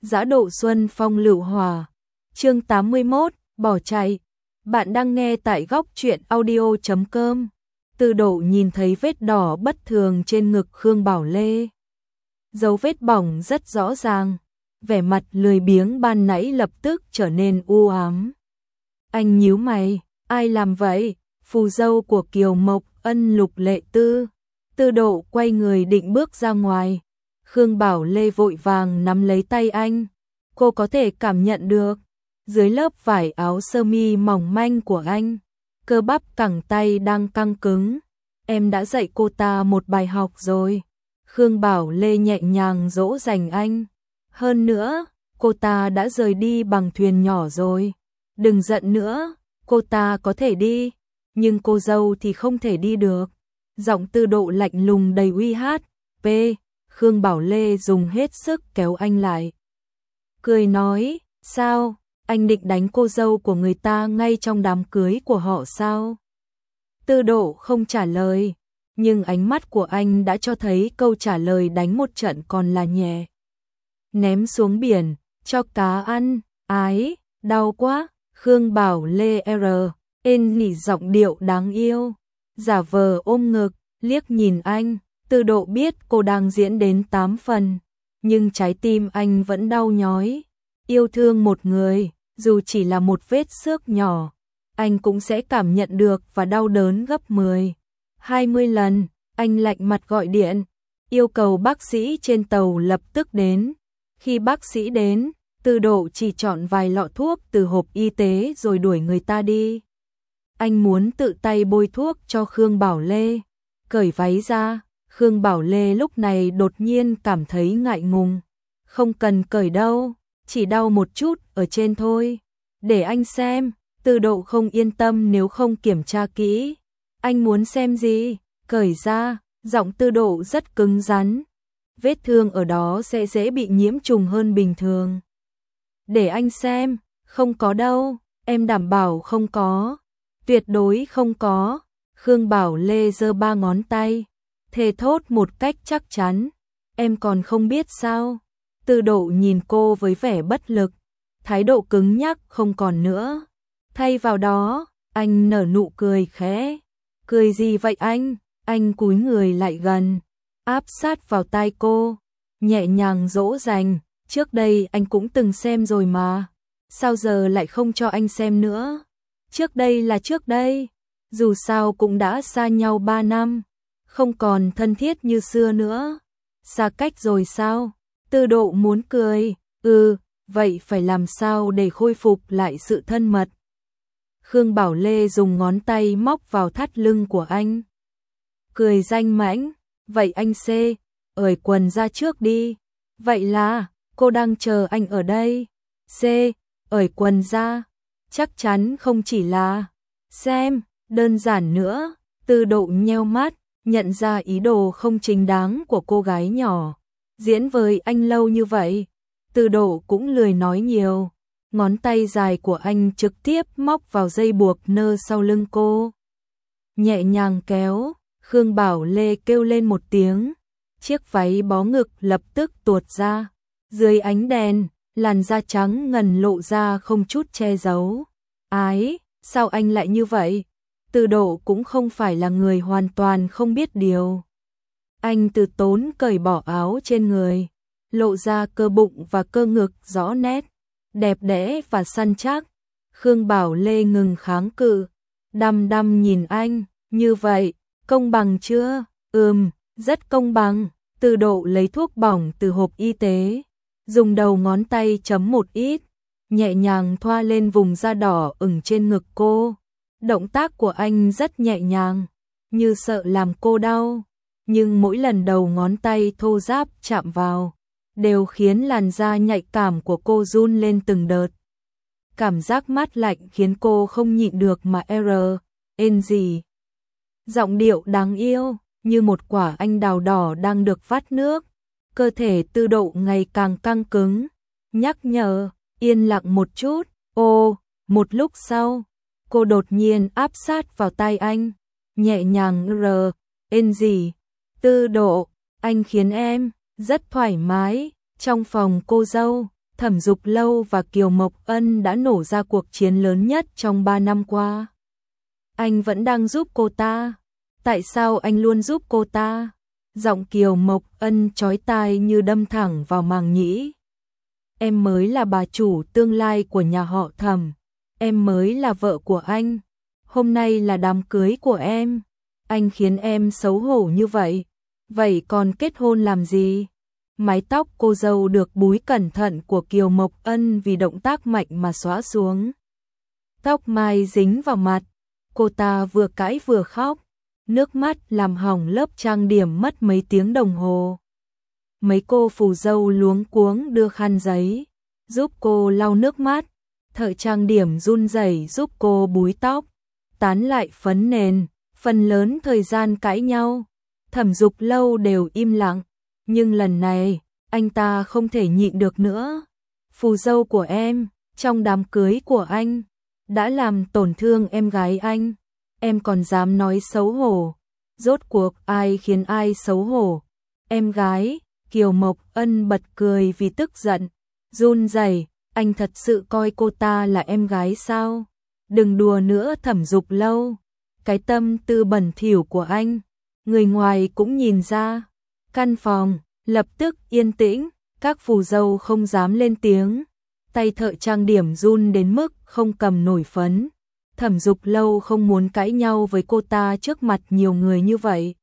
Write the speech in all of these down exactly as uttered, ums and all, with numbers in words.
Dã độ xuân phong lựu hòa. Chương tám mươi mốt, bỏ chạy. Bạn đang nghe tại góc truyện audio chấm com. Từ Độ nhìn thấy vết đỏ bất thường trên ngực Khương Bảo Lê. Dấu vết bỏng rất rõ ràng, vẻ mặt lười biếng ban nãy lập tức trở nên u ám. Anh nhíu mày, ai làm vậy? Phù dâu của Kiều Mộc Ân Lục Lệ Tư. Từ Độ quay người định bước ra ngoài. Khương Bảo Lê vội vàng nắm lấy tay anh. Cô có thể cảm nhận được, dưới lớp vải áo sơ mi mỏng manh của anh, cơ bắp cẳng tay đang căng cứng. Em đã dạy cô ta một bài học rồi. Khương Bảo Lê nhẹ nhàng dỗ dành anh. Hơn nữa, cô ta đã rời đi bằng thuyền nhỏ rồi. Đừng giận nữa, cô ta có thể đi, nhưng cô dâu thì không thể đi được. Giọng Từ Độ lạnh lùng đầy uy hát. P. Khương Bảo Lê dùng hết sức kéo anh lại. Cười nói, sao, anh định đánh cô dâu của người ta ngay trong đám cưới của họ sao? Từ Độ không trả lời, nhưng ánh mắt của anh đã cho thấy câu trả lời đánh một trận còn là nhẹ. Ném xuống biển, cho cá ăn, ái, đau quá. Khương Bảo Lê R. Ên nỉ giọng điệu đáng yêu, giả vờ ôm ngực, liếc nhìn anh. Từ Độ biết cô đang diễn đến tám phần, nhưng trái tim anh vẫn đau nhói. Yêu thương một người, dù chỉ là một vết xước nhỏ, anh cũng sẽ cảm nhận được và đau đớn gấp mười, hai mươi lần. Anh lạnh mặt gọi điện, yêu cầu bác sĩ trên tàu lập tức đến. Khi bác sĩ đến, Từ Độ chỉ chọn vài lọ thuốc từ hộp y tế rồi đuổi người ta đi. Anh muốn tự tay bôi thuốc cho Khương Bảo Lê, cởi váy ra. Khương Bảo Lê lúc này đột nhiên cảm thấy ngại ngùng. Không cần cởi đâu, chỉ đau một chút ở trên thôi. Để anh xem. Từ Độ không yên tâm nếu không kiểm tra kỹ. Anh muốn xem gì? Cởi ra. Giọng Từ Độ rất cứng rắn. Vết thương ở đó sẽ dễ bị nhiễm trùng hơn bình thường. Để anh xem. Không có đâu, em đảm bảo không có. Tuyệt đối không có. Khương Bảo Lê giơ ba ngón tay, thề thốt một cách chắc chắn. Em còn không biết sao? Từ Độ nhìn cô với vẻ bất lực, thái độ cứng nhắc không còn nữa. Thay vào đó, anh nở nụ cười khẽ. Cười gì vậy anh? Anh cúi người lại gần, áp sát vào tai cô, nhẹ nhàng dỗ dành. Trước đây anh cũng từng xem rồi mà, sao giờ lại không cho anh xem nữa? Trước đây là trước đây, dù sao cũng đã xa nhau ba năm, không còn thân thiết như xưa nữa. Xa cách rồi sao? Từ Độ muốn cười. Ừ, vậy phải làm sao để khôi phục lại sự thân mật? Khương Bảo Lê dùng ngón tay móc vào thắt lưng của anh, cười danh mãnh. Vậy anh C, ởi quần ra trước đi. Vậy là, cô đang chờ anh ở đây. C, ởi quần ra. Chắc chắn không chỉ là xem, đơn giản nữa. Từ Độ nheo mắt, nhận ra ý đồ không chính đáng của cô gái nhỏ. Diễn với anh lâu như vậy, Từ Độ cũng lười nói nhiều. Ngón tay dài của anh trực tiếp móc vào dây buộc nơ sau lưng cô, nhẹ nhàng kéo. Khương Bảo Lê kêu lên một tiếng, chiếc váy bó ngực lập tức tuột ra. Dưới ánh đèn, làn da trắng ngần lộ ra không chút che giấu. Ái, sao anh lại như vậy? Từ Độ cũng không phải là người hoàn toàn không biết điều. Anh từ tốn cởi bỏ áo trên người, lộ ra cơ bụng và cơ ngực rõ nét, đẹp đẽ và săn chắc. Khương Bảo Lê ngừng kháng cự, đăm đăm nhìn anh. Như vậy, công bằng chưa? Ừm, rất công bằng. Từ Độ lấy thuốc bỏng từ hộp y tế, dùng đầu ngón tay chấm một ít, nhẹ nhàng thoa lên vùng da đỏ ửng trên ngực cô. Động tác của anh rất nhẹ nhàng, như sợ làm cô đau, nhưng mỗi lần đầu ngón tay thô ráp chạm vào, đều khiến làn da nhạy cảm của cô run lên từng đợt. Cảm giác mát lạnh khiến cô không nhịn được mà R. Ên gì. Giọng điệu đáng yêu, như một quả anh đào đỏ đang được vắt nước. Cơ thể Từ Độ ngày càng căng cứng, nhắc nhở, yên lặng một chút. Ô, một lúc sau, cô đột nhiên áp sát vào tai anh, nhẹ nhàng R. Ên gì. Từ Độ, anh khiến em rất thoải mái. Trong phòng cô dâu, Thẩm Dục Lâu và Kiều Mộc Ân đã nổ ra cuộc chiến lớn nhất trong ba năm qua. Anh vẫn đang giúp cô ta. Tại sao anh luôn giúp cô ta? Giọng Kiều Mộc Ân chói tai như đâm thẳng vào màng nhĩ. Em mới là bà chủ tương lai của nhà họ Thẩm. Em mới là vợ của anh. Hôm nay là đám cưới của em. Anh khiến em xấu hổ như vậy. Vậy còn kết hôn làm gì? Mái tóc cô dâu được búi cẩn thận của Kiều Mộc Ân vì động tác mạnh mà xõa xuống. Tóc mai dính vào mặt. Cô ta vừa cãi vừa khóc. Nước mắt làm hỏng lớp trang điểm mất mấy tiếng đồng hồ. Mấy cô phù dâu luống cuống đưa khăn giấy, giúp cô lau nước mắt. Thợ trang điểm run rẩy giúp cô búi tóc, tán lại phấn nền. Phần lớn thời gian cãi nhau, Thẩm Dục Lâu đều im lặng. Nhưng lần này, anh ta không thể nhịn được nữa. Phù dâu của em, trong đám cưới của anh, đã làm tổn thương em gái anh. Em còn dám nói xấu hổ. Rốt cuộc ai khiến ai xấu hổ? Em gái. Kiều Mộc Ân bật cười vì tức giận, run rẩy. Anh thật sự coi cô ta là em gái sao? Đừng đùa nữa Thẩm Dục Lâu. Cái tâm tư bẩn thỉu của anh, người ngoài cũng nhìn ra. Căn phòng lập tức yên tĩnh, các phù dâu không dám lên tiếng. Tay thợ trang điểm run đến mức không cầm nổi phấn. Thẩm Dục Lâu không muốn cãi nhau với cô ta trước mặt nhiều người như vậy.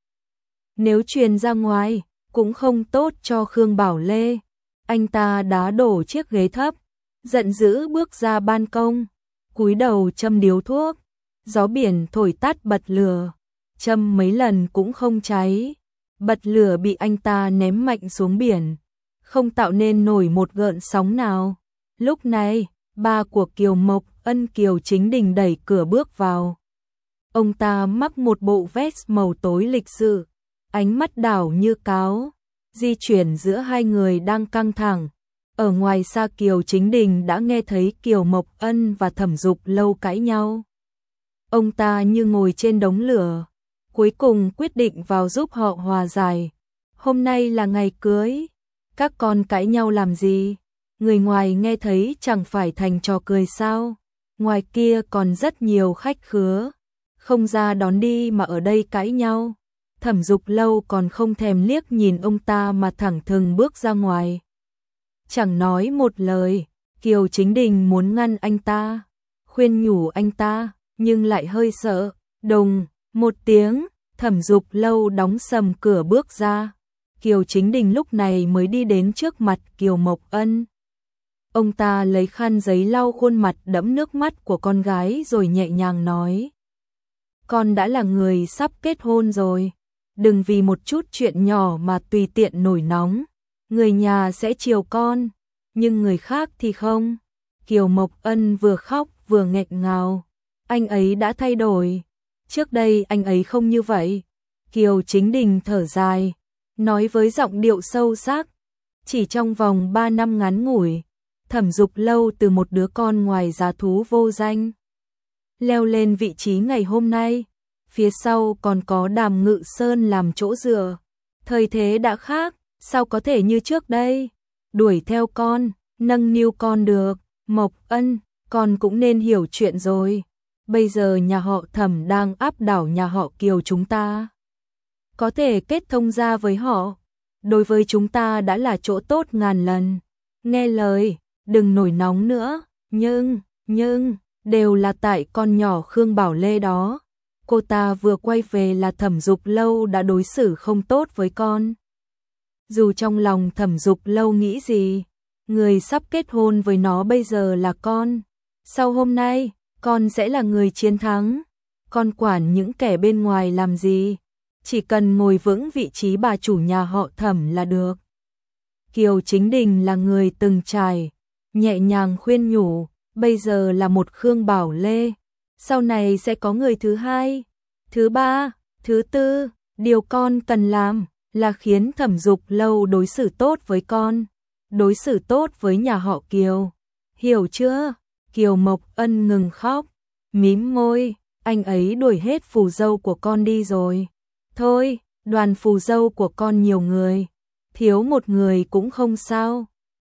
Nếu truyền ra ngoài, cũng không tốt cho Khương Bảo Lê. Anh ta đá đổ chiếc ghế thấp, giận dữ bước ra ban công, cúi đầu châm điếu thuốc. Gió biển thổi tắt bật lửa, châm mấy lần cũng không cháy. Bật lửa bị anh ta ném mạnh xuống biển, không tạo nên nổi một gợn sóng nào. Lúc này, ba của Kiều Mộc Ân Kiều Chính Đình đẩy cửa bước vào. Ông ta mặc một bộ vest màu tối lịch sự, ánh mắt đảo như cáo, di chuyển giữa hai người đang căng thẳng. Ở ngoài xa Kiều Chính Đình đã nghe thấy Kiều Mộc Ân và Thẩm Dục Lâu cãi nhau. Ông ta như ngồi trên đống lửa, cuối cùng quyết định vào giúp họ hòa giải. Hôm nay là ngày cưới, các con cãi nhau làm gì? Người ngoài nghe thấy chẳng phải thành trò cười sao? Ngoài kia còn rất nhiều khách khứa, không ra đón đi mà ở đây cãi nhau. Thẩm Dục Lâu còn không thèm liếc nhìn ông ta mà thẳng thừng bước ra ngoài. Chẳng nói một lời, Kiều Chính Đình muốn ngăn anh ta, khuyên nhủ anh ta, nhưng lại hơi sợ. Đùng, một tiếng, Thẩm Dục Lâu đóng sầm cửa bước ra. Kiều Chính Đình lúc này mới đi đến trước mặt Kiều Mộc Ân. Ông ta lấy khăn giấy lau khuôn mặt đẫm nước mắt của con gái rồi nhẹ nhàng nói. Con đã là người sắp kết hôn rồi, đừng vì một chút chuyện nhỏ mà tùy tiện nổi nóng. Người nhà sẽ chiều con, nhưng người khác thì không. Kiều Mộc Ân vừa khóc vừa nghẹn ngào. Anh ấy đã thay đổi, trước đây anh ấy không như vậy. Kiều Chính Đình thở dài, nói với giọng điệu sâu sắc. Chỉ trong vòng ba năm ngắn ngủi, Thẩm Dục Lâu từ một đứa con ngoài giá thú vô danh, leo lên vị trí ngày hôm nay. Phía sau còn có Đàm Ngự Sơn làm chỗ dựa. Thời thế đã khác, sao có thể như trước đây? Đuổi theo con, nâng niu con được. Mộc Ân, con cũng nên hiểu chuyện rồi. Bây giờ nhà họ Thẩm đang áp đảo nhà họ Kiều chúng ta. Có thể kết thông gia với họ, đối với chúng ta đã là chỗ tốt ngàn lần. Nghe lời, đừng nổi nóng nữa. Nhưng, nhưng, đều là tại con nhỏ Khương Bảo Lê đó. Cô ta vừa quay về là Thẩm Dục Lâu đã đối xử không tốt với con. Dù trong lòng Thẩm Dục Lâu nghĩ gì, người sắp kết hôn với nó bây giờ là con. Sau hôm nay, con sẽ là người chiến thắng. Con quản những kẻ bên ngoài làm gì? Chỉ cần ngồi vững vị trí bà chủ nhà họ Thẩm là được. Kiều Chính Đình là người từng trải, nhẹ nhàng khuyên nhủ, bây giờ là một Khương Bảo Lê, sau này sẽ có người thứ hai, thứ ba, thứ tư. Điều con cần làm là khiến Thẩm Dục Lâu đối xử tốt với con, đối xử tốt với nhà họ Kiều. Hiểu chưa? Kiều Mộc Ân ngừng khóc, mím môi, anh ấy đuổi hết phù dâu của con đi rồi. Thôi, đoàn phù dâu của con nhiều người, thiếu một người cũng không sao.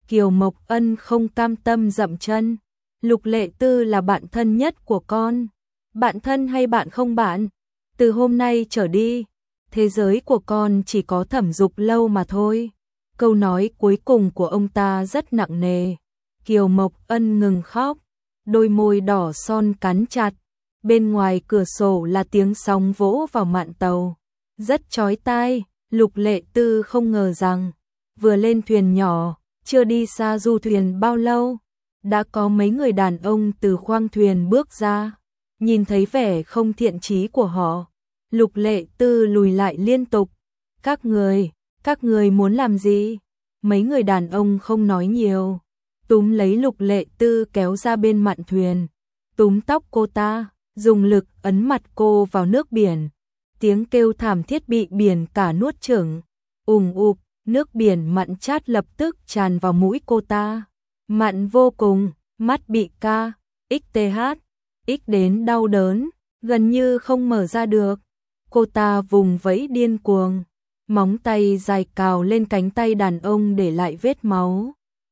Kiều Mộc Ân không cam tâm dậm chân. Lục Lệ Tư là bạn thân nhất của con. Bạn thân hay bạn không bạn? Từ hôm nay trở đi, thế giới của con chỉ có Thẩm Dục Lâu mà thôi. Câu nói cuối cùng của ông ta rất nặng nề. Kiều Mộc Ân ngừng khóc, đôi môi đỏ son cắn chặt. Bên ngoài cửa sổ là tiếng sóng vỗ vào mạn tàu, rất chói tai. Lục Lệ Tư không ngờ rằng, vừa lên thuyền nhỏ, chưa đi xa du thuyền bao lâu, đã có mấy người đàn ông từ khoang thuyền bước ra. Nhìn thấy vẻ không thiện chí của họ, Lục Lệ Tư lùi lại liên tục. Các người, các người muốn làm gì? Mấy người đàn ông không nói nhiều, túm lấy Lục Lệ Tư kéo ra bên mạn thuyền, túm tóc cô ta, dùng lực ấn mặt cô vào nước biển. Tiếng kêu thảm thiết bị biển cả nuốt chửng. Ùm ụp, nước biển mặn chát lập tức tràn vào mũi cô ta. Mặn vô cùng, mắt bị ca, ích hát, ích đến đau đớn, gần như không mở ra được. Cô ta vùng vẫy điên cuồng, móng tay dài cào lên cánh tay đàn ông để lại vết máu.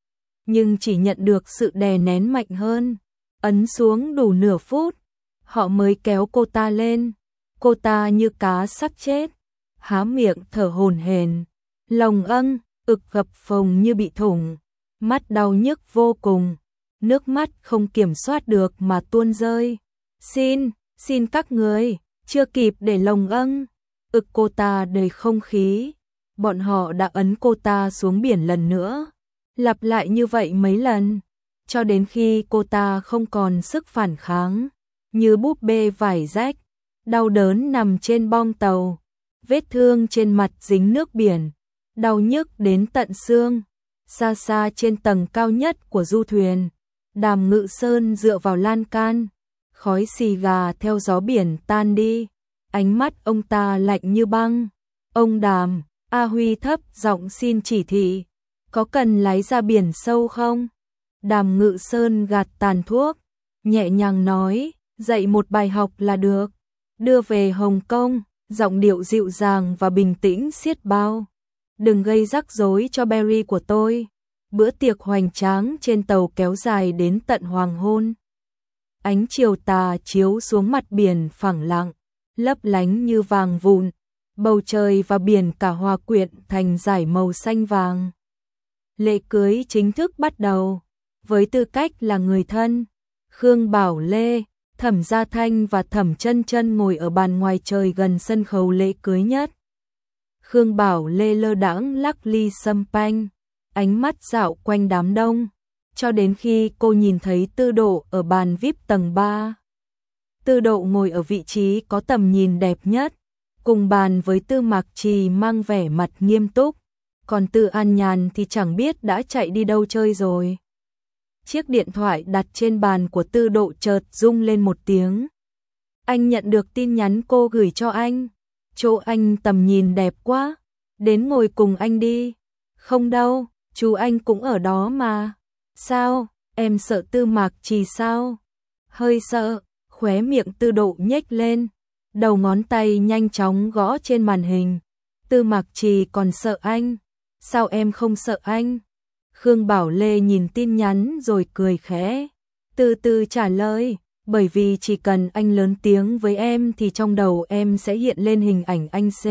Nhưng chỉ nhận được sự đè nén mạnh hơn. Ấn xuống đủ nửa phút, họ mới kéo cô ta lên. Cô ta như cá sắp chết, há miệng thở hổn hển, lòng âng, ực gập phồng như bị thủng, mắt đau nhức vô cùng, nước mắt không kiểm soát được mà tuôn rơi. Xin, xin các người, chưa kịp để lồng âng, ực cô ta đầy không khí. Bọn họ đã ấn cô ta xuống biển lần nữa, lặp lại như vậy mấy lần, cho đến khi cô ta không còn sức phản kháng, như búp bê vải rách, đau đớn nằm trên bong tàu, vết thương trên mặt dính nước biển, đau nhức đến tận xương. Xa xa trên tầng cao nhất của du thuyền, Đàm Ngự Sơn dựa vào lan can, khói xì gà theo gió biển tan đi, ánh mắt ông ta lạnh như băng. Ông Đàm, A Huy thấp giọng xin chỉ thị, có cần lái ra biển sâu không? Đàm Ngự Sơn gạt tàn thuốc, nhẹ nhàng nói, dạy một bài học là được. Đưa về Hồng Kông, giọng điệu dịu dàng và bình tĩnh xiết bao. Đừng gây rắc rối cho Barry của tôi. Bữa tiệc hoành tráng trên tàu kéo dài đến tận hoàng hôn. Ánh chiều tà chiếu xuống mặt biển phẳng lặng, lấp lánh như vàng vụn. Bầu trời và biển cả hòa quyện thành dải màu xanh vàng. Lễ cưới chính thức bắt đầu. Với tư cách là người thân, Khương Bảo Lê, Thẩm Gia Thanh và Thẩm Chân Chân ngồi ở bàn ngoài trời gần sân khấu lễ cưới nhất. Khương Bảo Lê lơ đãng lắc ly sâm panh, ánh mắt dạo quanh đám đông, cho đến khi cô nhìn thấy Tư Độ ở bàn vi ai pi tầng ba. Tư Độ ngồi ở vị trí có tầm nhìn đẹp nhất, cùng bàn với Tư Mạc Trì mang vẻ mặt nghiêm túc, còn Tư An Nhàn thì chẳng biết đã chạy đi đâu chơi rồi. Chiếc điện thoại đặt trên bàn của Tư Độ chợt rung lên một tiếng. Anh nhận được tin nhắn cô gửi cho anh. Chỗ anh tầm nhìn đẹp quá, đến ngồi cùng anh đi. Không đâu, chú anh cũng ở đó mà. Sao, em sợ Tư Mạc Trì sao? Hơi sợ, khóe miệng Tư Độ nhếch lên, đầu ngón tay nhanh chóng gõ trên màn hình. Tư Mạc Trì còn sợ anh, sao em không sợ anh? Khương Bảo Lê nhìn tin nhắn rồi cười khẽ, từ từ trả lời, bởi vì chỉ cần anh lớn tiếng với em thì trong đầu em sẽ hiện lên hình ảnh anh C.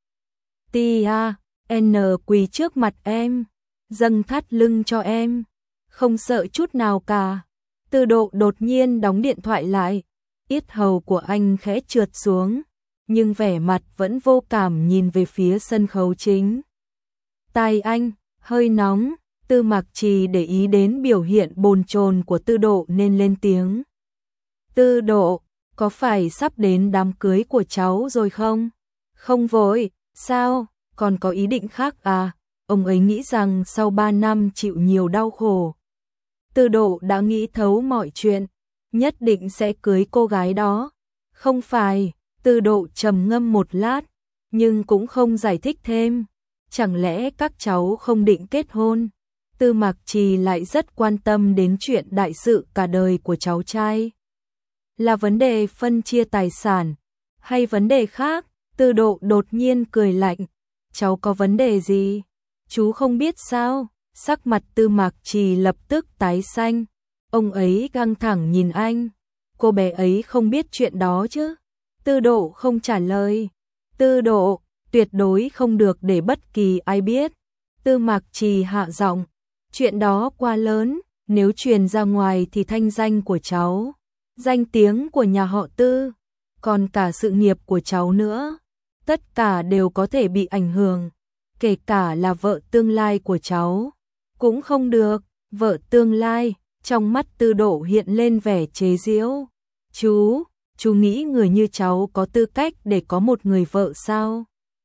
T A N quỳ trước mặt em, dâng thắt lưng cho em, không sợ chút nào cả. Tư Độ đột nhiên đóng điện thoại lại, yết hầu của anh khẽ trượt xuống, nhưng vẻ mặt vẫn vô cảm nhìn về phía sân khấu chính. Tai anh hơi nóng. Tư Mạc Trì để ý đến biểu hiện bồn chồn của Tư Độ nên lên tiếng. Tư Độ, có phải sắp đến đám cưới của cháu rồi không? Không vội, sao, còn có ý định khác à? Ông ấy nghĩ rằng sau ba năm chịu nhiều đau khổ, Tư Độ đã nghĩ thấu mọi chuyện, nhất định sẽ cưới cô gái đó. Không phải, Tư Độ trầm ngâm một lát, nhưng cũng không giải thích thêm. Chẳng lẽ các cháu không định kết hôn? Tư Mạc Trì lại rất quan tâm đến chuyện đại sự cả đời của cháu trai. Là vấn đề phân chia tài sản, hay vấn đề khác? Tư Độ đột nhiên cười lạnh. Cháu có vấn đề gì? Chú không biết sao? Sắc mặt Tư Mạc Trì lập tức tái xanh, ông ấy căng thẳng nhìn anh. Cô bé ấy không biết chuyện đó chứ? Tư Độ không trả lời. Tư Độ, tuyệt đối không được để bất kỳ ai biết. Tư Mạc Trì hạ giọng, chuyện đó quá lớn, nếu truyền ra ngoài thì thanh danh của cháu, danh tiếng của nhà họ Tư, còn cả sự nghiệp của cháu nữa, tất cả đều có thể bị ảnh hưởng, kể cả là vợ tương lai của cháu. Cũng không được, vợ tương lai, trong mắt Tư Độ hiện lên vẻ chế giễu. Chú, chú nghĩ người như cháu có tư cách để có một người vợ sao?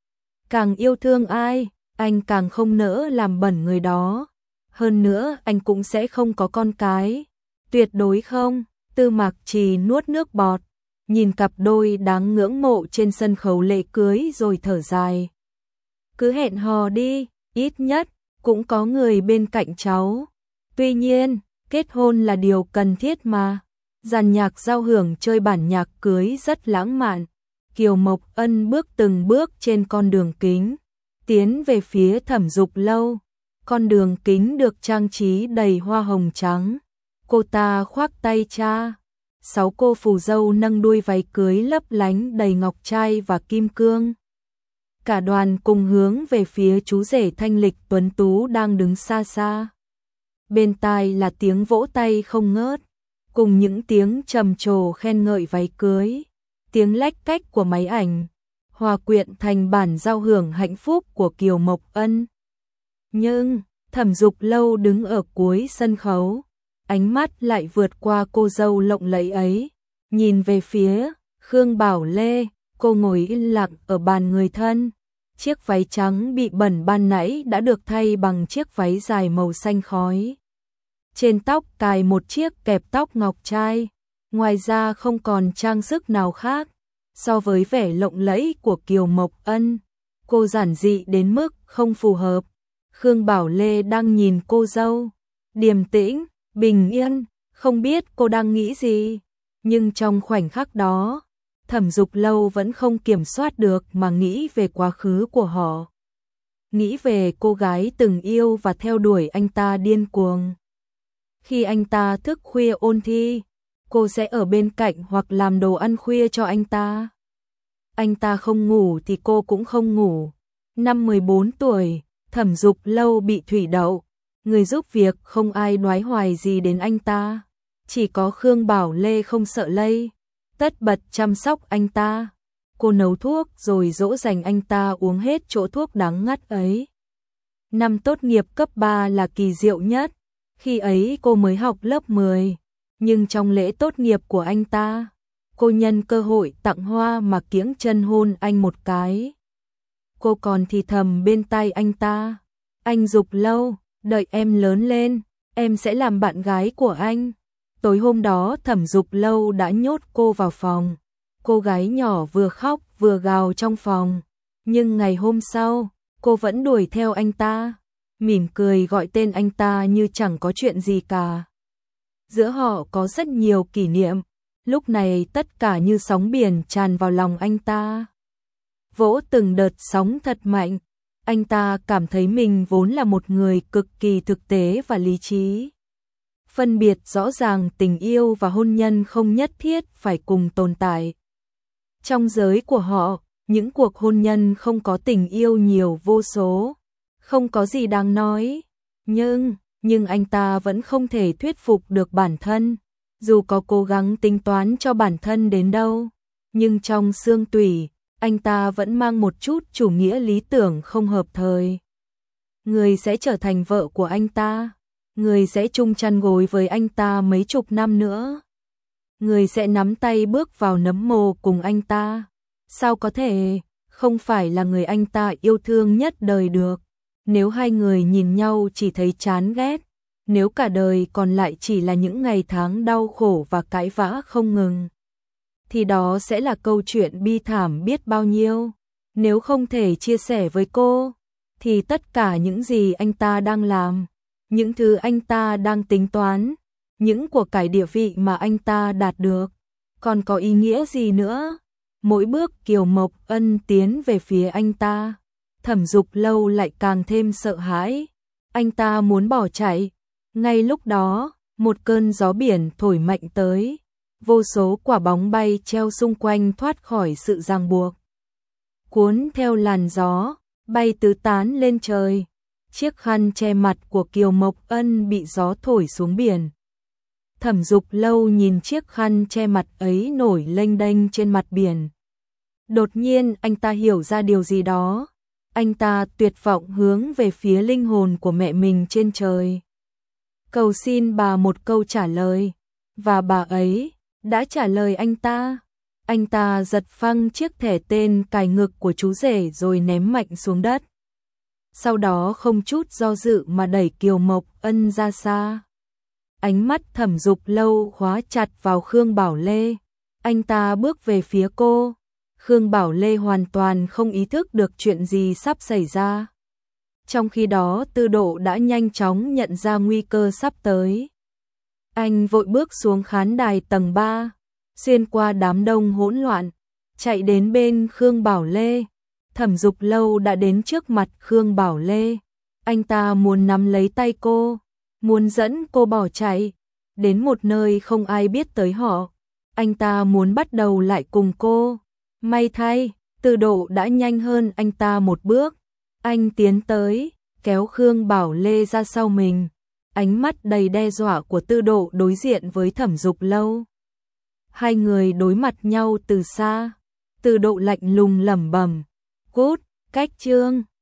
Càng yêu thương ai, anh càng không nỡ làm bẩn người đó. Hơn nữa anh cũng sẽ không có con cái. Tuyệt đối không. Tư Mạc Trì nuốt nước bọt, nhìn cặp đôi đáng ngưỡng mộ trên sân khấu lễ cưới rồi thở dài. Cứ hẹn hò đi, ít nhất cũng có người bên cạnh cháu. Tuy nhiên, kết hôn là điều cần thiết mà. Dàn nhạc giao hưởng chơi bản nhạc cưới rất lãng mạn. Kiều Mộc Ân bước từng bước trên con đường kính, tiến về phía Thẩm Dục Lâu. Con đường kính được trang trí đầy hoa hồng trắng. Cô ta khoác tay cha. Sáu cô phù dâu nâng đuôi váy cưới lấp lánh đầy ngọc trai và kim cương. Cả đoàn cùng hướng về phía chú rể thanh lịch tuấn tú đang đứng xa xa. Bên tai là tiếng vỗ tay không ngớt, cùng những tiếng trầm trồ khen ngợi váy cưới, tiếng lách cách của máy ảnh, hòa quyện thành bản giao hưởng hạnh phúc của Kiều Mộc Ân. Nhưng, Thẩm Dục Lâu đứng ở cuối sân khấu, ánh mắt lại vượt qua cô dâu lộng lẫy ấy, nhìn về phía Khương Bảo Lê, cô ngồi yên lặng ở bàn người thân. Chiếc váy trắng bị bẩn ban nãy đã được thay bằng chiếc váy dài màu xanh khói. Trên tóc cài một chiếc kẹp tóc ngọc trai, ngoài ra không còn trang sức nào khác. So với vẻ lộng lẫy của Kiều Mộc Ân, cô giản dị đến mức không phù hợp. Khương Bảo Lê đang nhìn cô dâu, điềm tĩnh, bình yên, không biết cô đang nghĩ gì. Nhưng trong khoảnh khắc đó, Thẩm Dục Lâu vẫn không kiểm soát được mà nghĩ về quá khứ của họ. Nghĩ về cô gái từng yêu và theo đuổi anh ta điên cuồng. Khi anh ta thức khuya ôn thi, cô sẽ ở bên cạnh hoặc làm đồ ăn khuya cho anh ta. Anh ta không ngủ thì cô cũng không ngủ. Năm mười bốn tuổi, Thẩm Dục Lâu bị thủy đậu. Người giúp việc không ai đoái hoài gì đến anh ta. Chỉ có Khương Bảo Lê không sợ lây, tất bật chăm sóc anh ta. Cô nấu thuốc rồi dỗ dành anh ta uống hết chỗ thuốc đắng ngắt ấy. Năm tốt nghiệp cấp ba là kỳ diệu nhất. Khi ấy cô mới học lớp mười, nhưng trong lễ tốt nghiệp của anh ta, cô nhân cơ hội tặng hoa mà kiễng chân hôn anh một cái. Cô còn thì thầm bên tai anh ta, anh Dục Lâu, đợi em lớn lên, em sẽ làm bạn gái của anh. Tối hôm đó Thẩm Dục Lâu đã nhốt cô vào phòng. Cô gái nhỏ vừa khóc vừa gào trong phòng. Nhưng ngày hôm sau, cô vẫn đuổi theo anh ta, mỉm cười gọi tên anh ta như chẳng có chuyện gì cả. Giữa họ có rất nhiều kỷ niệm, lúc này tất cả như sóng biển tràn vào lòng anh ta. Vỗ từng đợt sóng thật mạnh, anh ta cảm thấy mình vốn là một người cực kỳ thực tế và lý trí. Phân biệt rõ ràng tình yêu và hôn nhân không nhất thiết phải cùng tồn tại. Trong giới của họ, những cuộc hôn nhân không có tình yêu nhiều vô số, không có gì đáng nói. Nhưng, nhưng anh ta vẫn không thể thuyết phục được bản thân, dù có cố gắng tính toán cho bản thân đến đâu. Nhưng trong xương tủy, anh ta vẫn mang một chút chủ nghĩa lý tưởng không hợp thời. Người sẽ trở thành vợ của anh ta, người sẽ chung chăn gối với anh ta mấy chục năm nữa. Người sẽ nắm tay bước vào nấm mồ cùng anh ta. Sao có thể, không phải là người anh ta yêu thương nhất đời được. Nếu hai người nhìn nhau chỉ thấy chán ghét, nếu cả đời còn lại chỉ là những ngày tháng đau khổ và cãi vã không ngừng, thì đó sẽ là câu chuyện bi thảm biết bao nhiêu. Nếu không thể chia sẻ với cô, thì tất cả những gì anh ta đang làm, những thứ anh ta đang tính toán, những của cải địa vị mà anh ta đạt được, còn có ý nghĩa gì nữa? Mỗi bước Kiều Mộc Ân tiến về phía anh ta, Thẩm Dục Lâu lại càng thêm sợ hãi. Anh ta muốn bỏ chạy. Ngay lúc đó, một cơn gió biển thổi mạnh tới, vô số quả bóng bay treo xung quanh thoát khỏi sự ràng buộc, cuốn theo làn gió, bay tứ tán lên trời. Chiếc khăn che mặt của Kiều Mộc Ân bị gió thổi xuống biển. Thẩm Dục Lâu nhìn chiếc khăn che mặt ấy nổi lênh đênh trên mặt biển. Đột nhiên anh ta hiểu ra điều gì đó. Anh ta tuyệt vọng hướng về phía linh hồn của mẹ mình trên trời, cầu xin bà một câu trả lời. Và bà ấy đã trả lời anh ta. Anh ta giật phăng chiếc thẻ tên cài ngực của chú rể rồi ném mạnh xuống đất. Sau đó không chút do dự mà đẩy Kiều Mộc Ân ra xa. Ánh mắt Thẩm Dục Lâu khóa chặt vào Khương Bảo Lê. Anh ta bước về phía cô. Khương Bảo Lê hoàn toàn không ý thức được chuyện gì sắp xảy ra. Trong khi đó Tư Độ đã nhanh chóng nhận ra nguy cơ sắp tới. Anh vội bước xuống khán đài tầng ba, xuyên qua đám đông hỗn loạn, chạy đến bên Khương Bảo Lê. Thẩm Dục Lâu đã đến trước mặt Khương Bảo Lê. Anh ta muốn nắm lấy tay cô, muốn dẫn cô bỏ chạy đến một nơi không ai biết tới họ. Anh ta muốn bắt đầu lại cùng cô. May thay, Tư Độ đã nhanh hơn anh ta một bước. Anh tiến tới, kéo Khương Bảo Lê ra sau mình. Ánh mắt đầy đe dọa của Tư Độ đối diện với Thẩm Dục Lâu. Hai người đối mặt nhau từ xa. Tư Độ lạnh lùng lẩm bẩm, cút, cách chương.